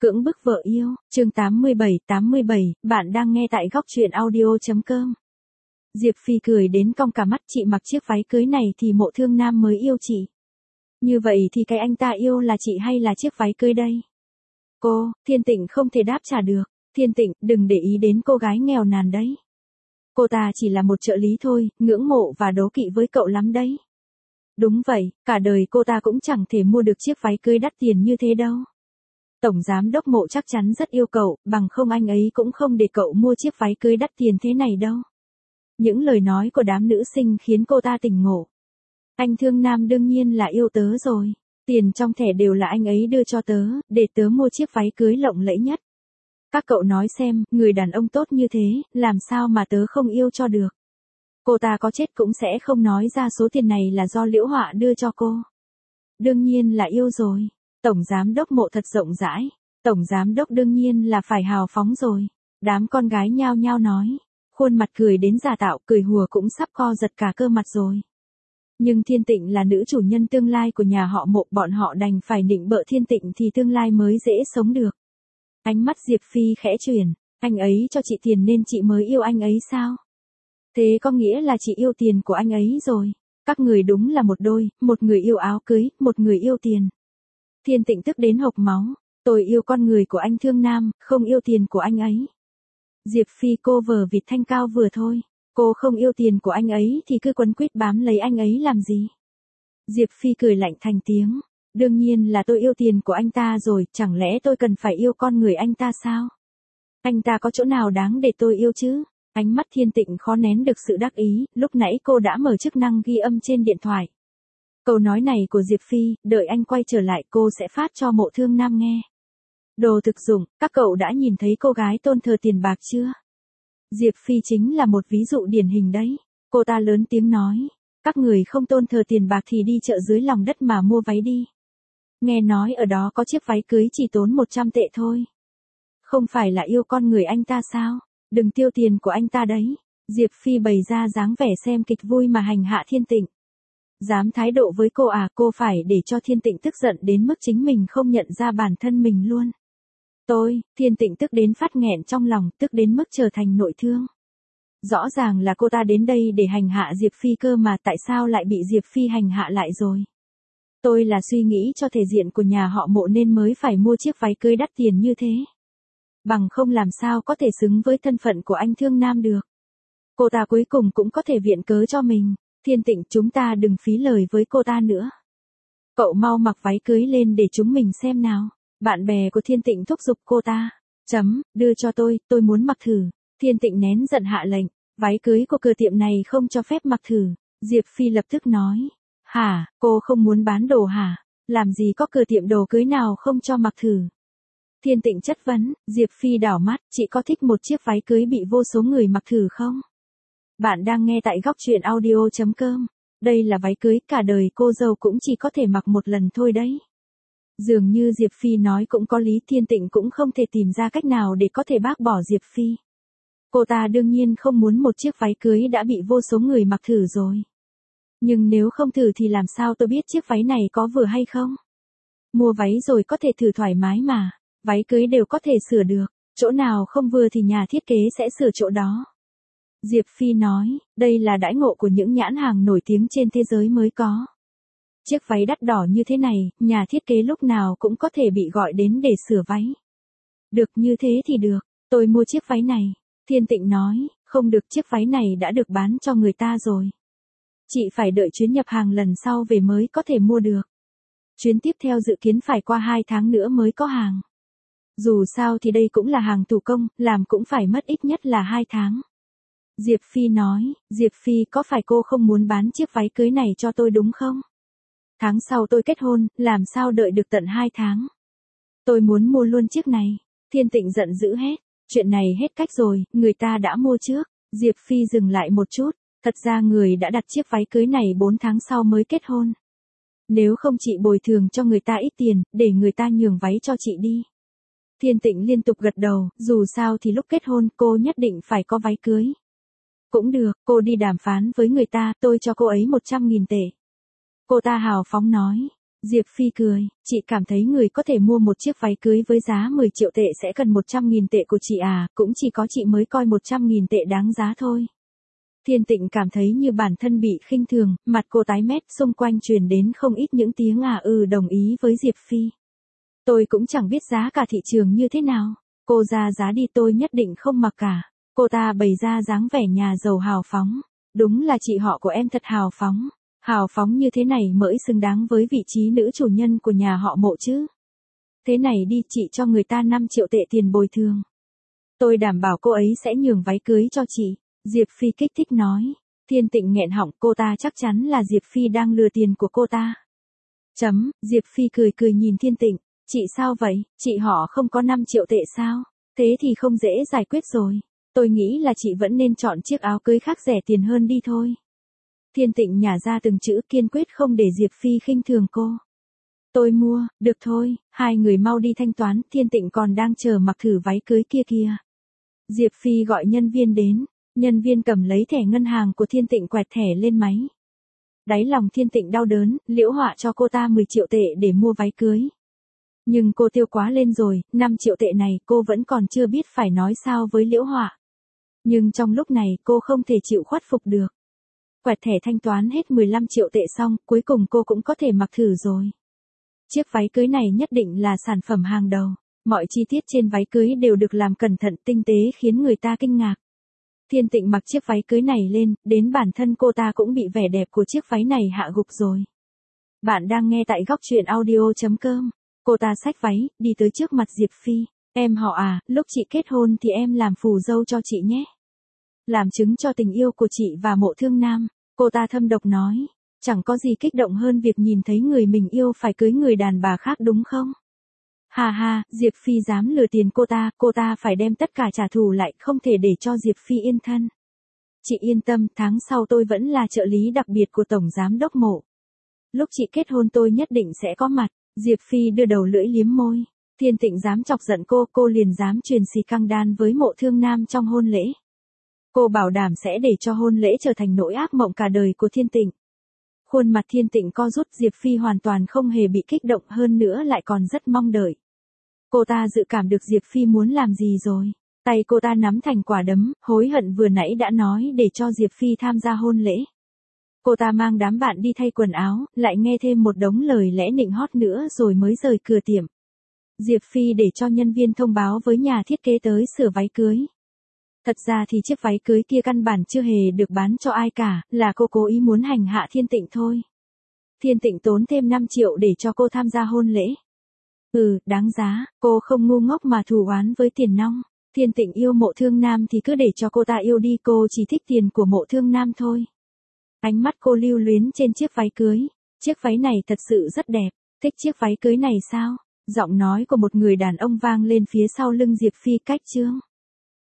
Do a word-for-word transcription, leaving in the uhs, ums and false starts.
Cưỡng bức vợ yêu, chương tám mươi bảy tám mươi bảy, bạn đang nghe tại góc truyện audio.com. Diệp Phi cười đến cong cả mắt, chị mặc chiếc váy cưới này thì Mộ Thương Nam mới yêu chị. Như vậy thì cái anh ta yêu là chị hay là chiếc váy cưới đây? Cô, Thiên Tịnh không thể đáp trả được. Thiên Tịnh, đừng để ý đến cô gái nghèo nàn đấy. Cô ta chỉ là một trợ lý thôi, ngưỡng mộ và đố kỵ với cậu lắm đấy. Đúng vậy, cả đời cô ta cũng chẳng thể mua được chiếc váy cưới đắt tiền như thế đâu. Tổng giám đốc Mộ chắc chắn rất yêu cậu, bằng không anh ấy cũng không để cậu mua chiếc váy cưới đắt tiền thế này đâu. Những lời nói của đám nữ sinh khiến cô ta tỉnh ngộ. Anh Thương Nam đương nhiên là yêu tớ rồi. Tiền trong thẻ đều là anh ấy đưa cho tớ, để tớ mua chiếc váy cưới lộng lẫy nhất. Các cậu nói xem, người đàn ông tốt như thế, làm sao mà tớ không yêu cho được. Cô ta có chết cũng sẽ không nói ra số tiền này là do Liễu Họa đưa cho cô. Đương nhiên là yêu rồi. Tổng giám đốc Mộ thật rộng rãi. Tổng giám đốc đương nhiên là phải hào phóng rồi. Đám con gái nhao nhao nói. Khuôn mặt cười đến giả tạo, cười hùa cũng sắp co giật cả cơ mặt rồi. Nhưng Thiên Tịnh là nữ chủ nhân tương lai của nhà họ Mộ, bọn họ đành phải nịnh bợ Thiên Tịnh thì tương lai mới dễ sống được. Ánh mắt Diệp Phi khẽ chuyển. Anh ấy cho chị tiền nên chị mới yêu anh ấy sao? Thế có nghĩa là chị yêu tiền của anh ấy rồi. Các người đúng là một đôi, một người yêu áo cưới, một người yêu tiền. Thiên Tịnh tức đến hộc máu. Tôi yêu con người của anh Thương Nam, không yêu tiền của anh ấy. Diệp Phi cô vờ vịt thanh cao vừa thôi. Cô không yêu tiền của anh ấy thì cứ quấn quýt bám lấy anh ấy làm gì? Diệp Phi cười lạnh thành tiếng. Đương nhiên là tôi yêu tiền của anh ta rồi, chẳng lẽ tôi cần phải yêu con người anh ta sao? Anh ta có chỗ nào đáng để tôi yêu chứ? Ánh mắt Thiên Tịnh khó nén được sự đắc ý, lúc nãy cô đã mở chức năng ghi âm trên điện thoại. Câu nói này của Diệp Phi, đợi anh quay trở lại cô sẽ phát cho Mộ Thương Nam nghe. Đồ thực dụng, các cậu đã nhìn thấy cô gái tôn thờ tiền bạc chưa? Diệp Phi chính là một ví dụ điển hình đấy. Cô ta lớn tiếng nói, các người không tôn thờ tiền bạc thì đi chợ dưới lòng đất mà mua váy đi. Nghe nói ở đó có chiếc váy cưới chỉ tốn một trăm tệ thôi. Không phải là yêu con người anh ta sao? Đừng tiêu tiền của anh ta đấy. Diệp Phi bày ra dáng vẻ xem kịch vui mà hành hạ Thiên Tịnh. Dám thái độ với cô à, cô phải để cho Thiên Tịnh tức giận đến mức chính mình không nhận ra bản thân mình luôn. Tôi, Thiên Tịnh tức đến phát nghẹn trong lòng, tức đến mức trở thành nội thương. Rõ ràng là cô ta đến đây để hành hạ Diệp Phi cơ mà, tại sao lại bị Diệp Phi hành hạ lại rồi? Tôi là suy nghĩ cho thể diện của nhà họ Mộ nên mới phải mua chiếc váy cưới đắt tiền như thế. Bằng không làm sao có thể xứng với thân phận của anh Thương Nam được. Cô ta cuối cùng cũng có thể viện cớ cho mình. Thiên Tịnh, chúng ta đừng phí lời với cô ta nữa. Cậu mau mặc váy cưới lên để chúng mình xem nào. Bạn bè của Thiên Tịnh thúc giục cô ta. Chấm, đưa cho tôi, tôi muốn mặc thử. Thiên Tịnh nén giận hạ lệnh. Váy cưới của cửa tiệm này không cho phép mặc thử. Diệp Phi lập tức nói. Hả, cô không muốn bán đồ hả? Làm gì có cửa tiệm đồ cưới nào không cho mặc thử? Thiên Tịnh chất vấn. Diệp Phi đảo mắt, chị có thích một chiếc váy cưới bị vô số người mặc thử không? Bạn đang nghe tại góc truyện audio.com. Đây là váy cưới cả đời cô dâu cũng chỉ có thể mặc một lần thôi đấy. Dường như Diệp Phi nói cũng có lý, Thiên Tịnh cũng không thể tìm ra cách nào để có thể bác bỏ Diệp Phi. Cô ta đương nhiên không muốn một chiếc váy cưới đã bị vô số người mặc thử rồi. Nhưng nếu không thử thì làm sao tôi biết chiếc váy này có vừa hay không? Mua váy rồi có thể thử thoải mái mà. Váy cưới đều có thể sửa được. Chỗ nào không vừa thì nhà thiết kế sẽ sửa chỗ đó. Diệp Phi nói, đây là đãi ngộ của những nhãn hàng nổi tiếng trên thế giới mới có. Chiếc váy đắt đỏ như thế này, nhà thiết kế lúc nào cũng có thể bị gọi đến để sửa váy. Được như thế thì được, tôi mua chiếc váy này. Thiên Tịnh nói, không được, chiếc váy này đã được bán cho người ta rồi. Chị phải đợi chuyến nhập hàng lần sau về mới có thể mua được. Chuyến tiếp theo dự kiến phải qua hai tháng nữa mới có hàng. Dù sao thì đây cũng là hàng thủ công, làm cũng phải mất ít nhất là hai tháng. Diệp Phi nói, Diệp Phi có phải cô không muốn bán chiếc váy cưới này cho tôi đúng không? Tháng sau tôi kết hôn, làm sao đợi được tận hai tháng? Tôi muốn mua luôn chiếc này. Thiên Tịnh giận dữ hết. Chuyện này hết cách rồi, người ta đã mua trước. Diệp Phi dừng lại một chút. Thật ra người đã đặt chiếc váy cưới này bốn tháng sau mới kết hôn. Nếu không chị bồi thường cho người ta ít tiền, để người ta nhường váy cho chị đi. Thiên Tịnh liên tục gật đầu, dù sao thì lúc kết hôn cô nhất định phải có váy cưới. Cũng được, cô đi đàm phán với người ta, tôi cho cô ấy một trăm nghìn tệ. Cô ta hào phóng nói. Diệp Phi cười, chị cảm thấy người có thể mua một chiếc váy cưới với giá mười triệu tệ sẽ cần một trăm nghìn tệ của chị à, cũng chỉ có chị mới coi một trăm nghìn tệ đáng giá thôi. Thiên Tịnh cảm thấy như bản thân bị khinh thường, mặt cô tái mét, xung quanh truyền đến không ít những tiếng à ừ đồng ý với Diệp Phi. Tôi cũng chẳng biết giá cả thị trường như thế nào, cô ra giá đi tôi nhất định không mặc cả. Cô ta bày ra dáng vẻ nhà giàu hào phóng, đúng là chị họ của em thật hào phóng, hào phóng như thế này mới xứng đáng với vị trí nữ chủ nhân của nhà họ Mộ chứ. Thế này đi, chị cho người ta năm triệu tệ tiền bồi thường. Tôi đảm bảo cô ấy sẽ nhường váy cưới cho chị. Diệp Phi kích thích nói. Thiên Tịnh nghẹn họng, cô ta chắc chắn là Diệp Phi đang lừa tiền của cô ta. Chấm, Diệp Phi cười cười nhìn Thiên Tịnh, chị sao vậy, chị họ không có năm triệu tệ sao? Thế thì không dễ giải quyết rồi. Tôi nghĩ là chị vẫn nên chọn chiếc áo cưới khác rẻ tiền hơn đi thôi. Thiên Tịnh nhả ra từng chữ kiên quyết không để Diệp Phi khinh thường cô. Tôi mua, được thôi, hai người mau đi thanh toán, Thiên Tịnh còn đang chờ mặc thử váy cưới kia kìa. Diệp Phi gọi nhân viên đến. Nhân viên cầm lấy thẻ ngân hàng của Thiên Tịnh quẹt thẻ lên máy. Đáy lòng Thiên Tịnh đau đớn, Liễu Họa cho cô ta mười triệu tệ để mua váy cưới. Nhưng cô tiêu quá lên rồi, năm triệu tệ này cô vẫn còn chưa biết phải nói sao với Liễu Họa. Nhưng trong lúc này cô không thể chịu khuất phục được. Quẹt thẻ thanh toán hết mười lăm triệu tệ xong, cuối cùng cô cũng có thể mặc thử rồi. Chiếc váy cưới này nhất định là sản phẩm hàng đầu. Mọi chi tiết trên váy cưới đều được làm cẩn thận tinh tế khiến người ta kinh ngạc. Thiên Tịnh mặc chiếc váy cưới này lên, đến bản thân cô ta cũng bị vẻ đẹp của chiếc váy này hạ gục rồi. Bạn đang nghe tại góc truyện audio chấm com. Cô ta xách váy, đi tới trước mặt Diệp Phi. Em họ à, lúc chị kết hôn thì em làm phù dâu cho chị nhé. Làm chứng cho tình yêu của chị và Mộ Thương Nam. Cô ta thâm độc nói. Chẳng có gì kích động hơn việc nhìn thấy người mình yêu phải cưới người đàn bà khác đúng không? Hà hà, Diệp Phi dám lừa tiền cô ta, cô ta phải đem tất cả trả thù lại, không thể để cho Diệp Phi yên thân. Chị yên tâm, tháng sau tôi vẫn là trợ lý đặc biệt của Tổng Giám Đốc Mộ. Lúc chị kết hôn tôi nhất định sẽ có mặt. Diệp Phi đưa đầu lưỡi liếm môi. Thiên Tịnh dám chọc giận cô, cô liền dám truyền xì căng đan với Mộ Thương Nam trong hôn lễ. Cô bảo đảm sẽ để cho hôn lễ trở thành nỗi ác mộng cả đời của Thiên Tịnh. Khuôn mặt Thiên Tịnh co rút, Diệp Phi hoàn toàn không hề bị kích động, hơn nữa lại còn rất mong đợi. Cô ta dự cảm được Diệp Phi muốn làm gì rồi. Tay cô ta nắm thành quả đấm, hối hận vừa nãy đã nói để cho Diệp Phi tham gia hôn lễ. Cô ta mang đám bạn đi thay quần áo, lại nghe thêm một đống lời lẽ nịnh hót nữa rồi mới rời cửa tiệm. Diệp Phi để cho nhân viên thông báo với nhà thiết kế tới sửa váy cưới. Thật ra thì chiếc váy cưới kia căn bản chưa hề được bán cho ai cả, là cô cố ý muốn hành hạ Thiên Tịnh thôi. Thiên Tịnh tốn thêm năm triệu để cho cô tham gia hôn lễ. Ừ, đáng giá, cô không ngu ngốc mà thù oán với tiền nong. Thiên Tịnh yêu Mộ Thương Nam thì cứ để cho cô ta yêu đi, cô chỉ thích tiền của Mộ Thương Nam thôi. Ánh mắt cô lưu luyến trên chiếc váy cưới. Chiếc váy này thật sự rất đẹp, thích chiếc váy cưới này sao? Giọng nói của một người đàn ông vang lên phía sau lưng Diệp Phi cách chương.